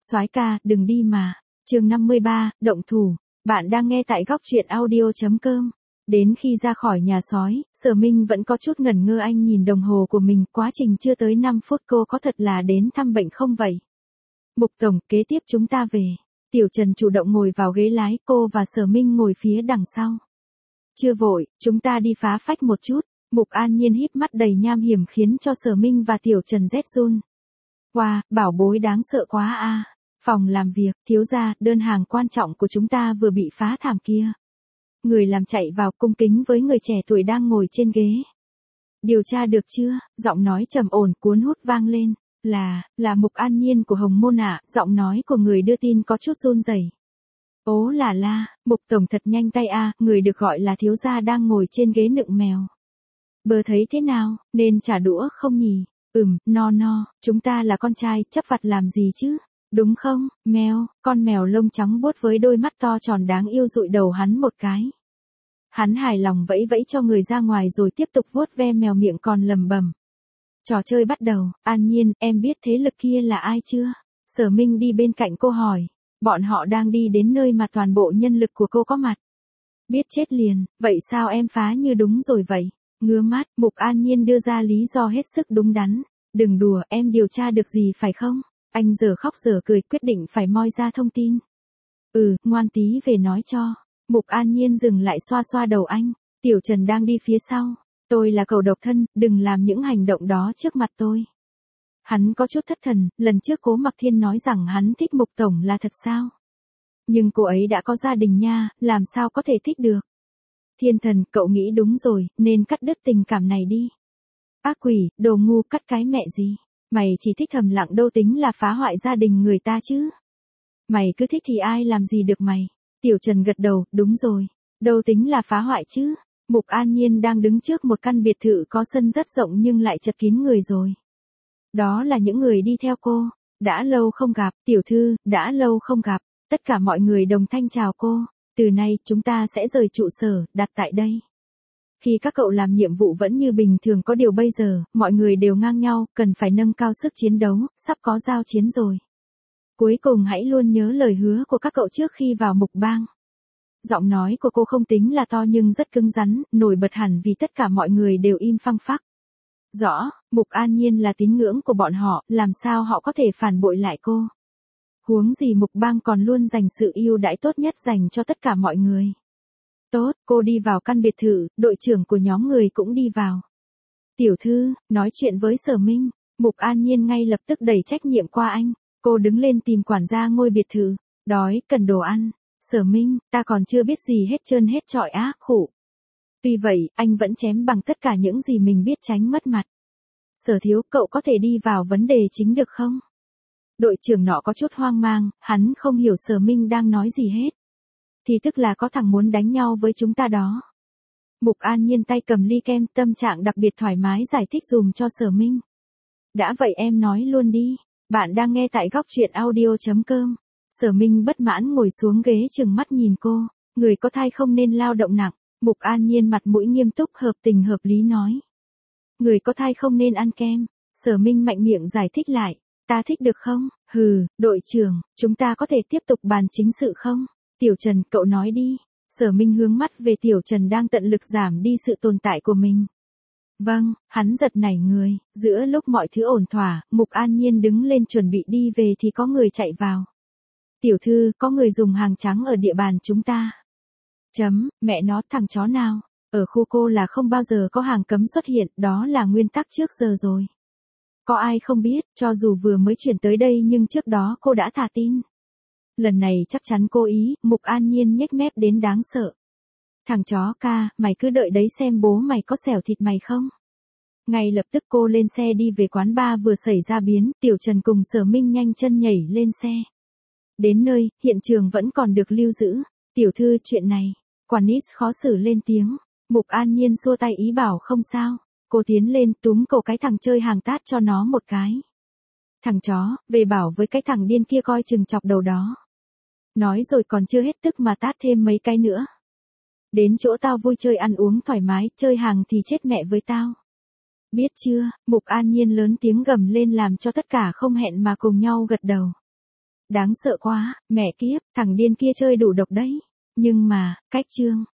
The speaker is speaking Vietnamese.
Soái ca, đừng đi mà. Chương 53, động thủ. Bạn đang nghe tại góc truyện audio.com. Đến khi ra khỏi nhà sói, Sở Minh vẫn có chút ngẩn ngơ, anh nhìn đồng hồ của mình, quá trình chưa tới 5 phút, cô có thật là đến thăm bệnh không vậy? Mục tổng, kế tiếp chúng ta về. Tiểu Trần chủ động ngồi vào ghế lái, cô và Sở Minh ngồi phía đằng sau. Chưa vội, chúng ta đi phá phách một chút. Mục An Nhiên híp mắt đầy nham hiểm khiến cho Sở Minh và Tiểu Trần rét run. Wow, bảo bối đáng sợ quá a. Phòng làm việc, thiếu gia, đơn hàng quan trọng của chúng ta vừa bị phá thảm kia. Người làm chạy vào cung kính với người trẻ tuổi đang ngồi trên ghế. Điều tra được chưa? Giọng nói trầm ổn cuốn hút vang lên. Là Mục An Nhiên của Hồng Môn ạ. Giọng nói của người đưa tin có chút run rẩy. Ố là la, Mục tổng thật nhanh tay a. Người được gọi là thiếu gia đang ngồi trên ghế nựng mèo. Bơ thấy thế nào, nên trả đũa không nhỉ? No, chúng ta là con trai, chấp vặt làm gì chứ? Đúng không, mèo, con mèo lông trắng buốt với đôi mắt to tròn đáng yêu dụi đầu hắn một cái. Hắn hài lòng vẫy vẫy cho người ra ngoài rồi tiếp tục vuốt ve mèo, miệng còn lẩm bẩm. Trò chơi bắt đầu. An Nhiên, em biết thế lực kia là ai chưa? Sở Minh đi bên cạnh cô hỏi. Bọn họ đang đi đến nơi mà toàn bộ nhân lực của cô có mặt. Biết chết liền, vậy sao em phá như đúng rồi vậy? Ngứa mắt, Mục An Nhiên đưa ra lý do hết sức đúng đắn. Đừng đùa, em điều tra được gì phải không? Anh giờ khóc giờ cười, quyết định phải moi ra thông tin. Ngoan tí về nói cho. Mục An Nhiên dừng lại, xoa xoa đầu anh. Tiểu Trần đang đi phía sau. Tôi là cậu độc thân, đừng làm những hành động đó trước mặt tôi. Hắn có chút thất thần, lần trước Cố Mặc Thiên nói rằng hắn thích Mục tổng là thật sao? Nhưng cô ấy đã có gia đình nha, làm sao có thể thích được? Thiên Thần, cậu nghĩ đúng rồi, nên cắt đứt tình cảm này đi. Ác quỷ, đồ ngu, cắt cái mẹ gì? Mày chỉ thích thầm lặng, đâu tính là phá hoại gia đình người ta chứ. Mày cứ thích thì ai làm gì được mày. Tiểu Trần gật đầu, đúng rồi. Đâu tính là phá hoại chứ. Mục An Nhiên đang đứng trước một căn biệt thự có sân rất rộng nhưng lại chật kín người rồi. Đó là những người đi theo cô. Đã lâu không gặp, tiểu thư, đã lâu không gặp. Tất cả mọi người đồng thanh chào cô. Từ nay, chúng ta sẽ rời trụ sở, đặt tại đây. Khi các cậu làm nhiệm vụ vẫn như bình thường, có điều bây giờ, mọi người đều ngang nhau, cần phải nâng cao sức chiến đấu, sắp có giao chiến rồi. Cuối cùng hãy luôn nhớ lời hứa của các cậu trước khi vào Mục Bang. Giọng nói của cô không tính là to nhưng rất cứng rắn, nổi bật hẳn vì tất cả mọi người đều im phăng phắc. Rõ, Mục An Nhiên là tín ngưỡng của bọn họ, làm sao họ có thể phản bội lại cô. Huống gì Mục Bang còn luôn dành sự ưu đãi tốt nhất dành cho tất cả mọi người. Tốt, cô đi vào căn biệt thự, đội trưởng của nhóm người cũng đi vào. Tiểu thư, nói chuyện với Sở Minh. Mục An Nhiên ngay lập tức đẩy trách nhiệm qua anh. Cô đứng lên tìm quản gia ngôi biệt thự. Đói, cần đồ ăn. Sở Minh, ta còn chưa biết gì hết trơn hết trọi á, khổ. Tuy vậy, anh vẫn chém bằng tất cả những gì mình biết, tránh mất mặt. Sở thiếu, cậu có thể đi vào vấn đề chính được không? Đội trưởng nọ có chút hoang mang, hắn không hiểu Sở Minh đang nói gì hết. Thì tức là có thằng muốn đánh nhau với chúng ta đó. Mục An Nhiên tay cầm ly kem, tâm trạng đặc biệt thoải mái giải thích dùm cho Sở Minh. Đã vậy em nói luôn đi. Bạn đang nghe tại góc truyện audio.com. Sở Minh bất mãn ngồi xuống ghế trừng mắt nhìn cô. Người có thai không nên lao động nặng. Mục An Nhiên mặt mũi nghiêm túc, hợp tình hợp lý nói. Người có thai không nên ăn kem. Sở Minh mạnh miệng giải thích lại. Ta thích được không? Đội trưởng, chúng ta có thể tiếp tục bàn chính sự không? Tiểu Trần, cậu nói đi. Sở Minh hướng mắt về Tiểu Trần đang tận lực giảm đi sự tồn tại của mình. Vâng, hắn giật nảy người. Giữa lúc mọi thứ ổn thỏa, Mục An Nhiên đứng lên chuẩn bị đi về thì có người chạy vào. Tiểu thư, có người dùng hàng trắng ở địa bàn chúng ta. Mẹ nó, thằng chó nào. Ở khu cô là không bao giờ có hàng cấm xuất hiện, đó là nguyên tắc trước giờ rồi. Có ai không biết, cho dù vừa mới chuyển tới đây nhưng trước đó cô đã thả tin. Lần này chắc chắn cố ý. Mục An Nhiên nhếch mép đến đáng sợ. Thằng chó ca, mày cứ đợi đấy xem bố mày có xẻo thịt mày không. Ngay lập tức cô lên xe đi về quán bar vừa xảy ra biến. Tiểu Trần cùng Sở Minh nhanh chân nhảy lên xe. Đến nơi, hiện trường vẫn còn được lưu giữ. Tiểu thư, chuyện này. Quản Nis khó xử lên tiếng. Mục An Nhiên xua tay ý bảo không sao. Cô tiến lên túm cổ cái thằng chơi hàng tát cho nó một cái. Thằng chó, về bảo với cái thằng điên kia coi chừng chọc đầu đó. Nói rồi còn chưa hết tức mà tát thêm mấy cái nữa. Đến chỗ tao vui chơi ăn uống thoải mái, chơi hàng thì chết mẹ với tao. Biết chưa? Mục An Nhiên lớn tiếng gầm lên làm cho tất cả không hẹn mà cùng nhau gật đầu. Đáng sợ quá, mẹ kiếp, thằng điên kia chơi đủ độc đấy. Nhưng mà, cách Trương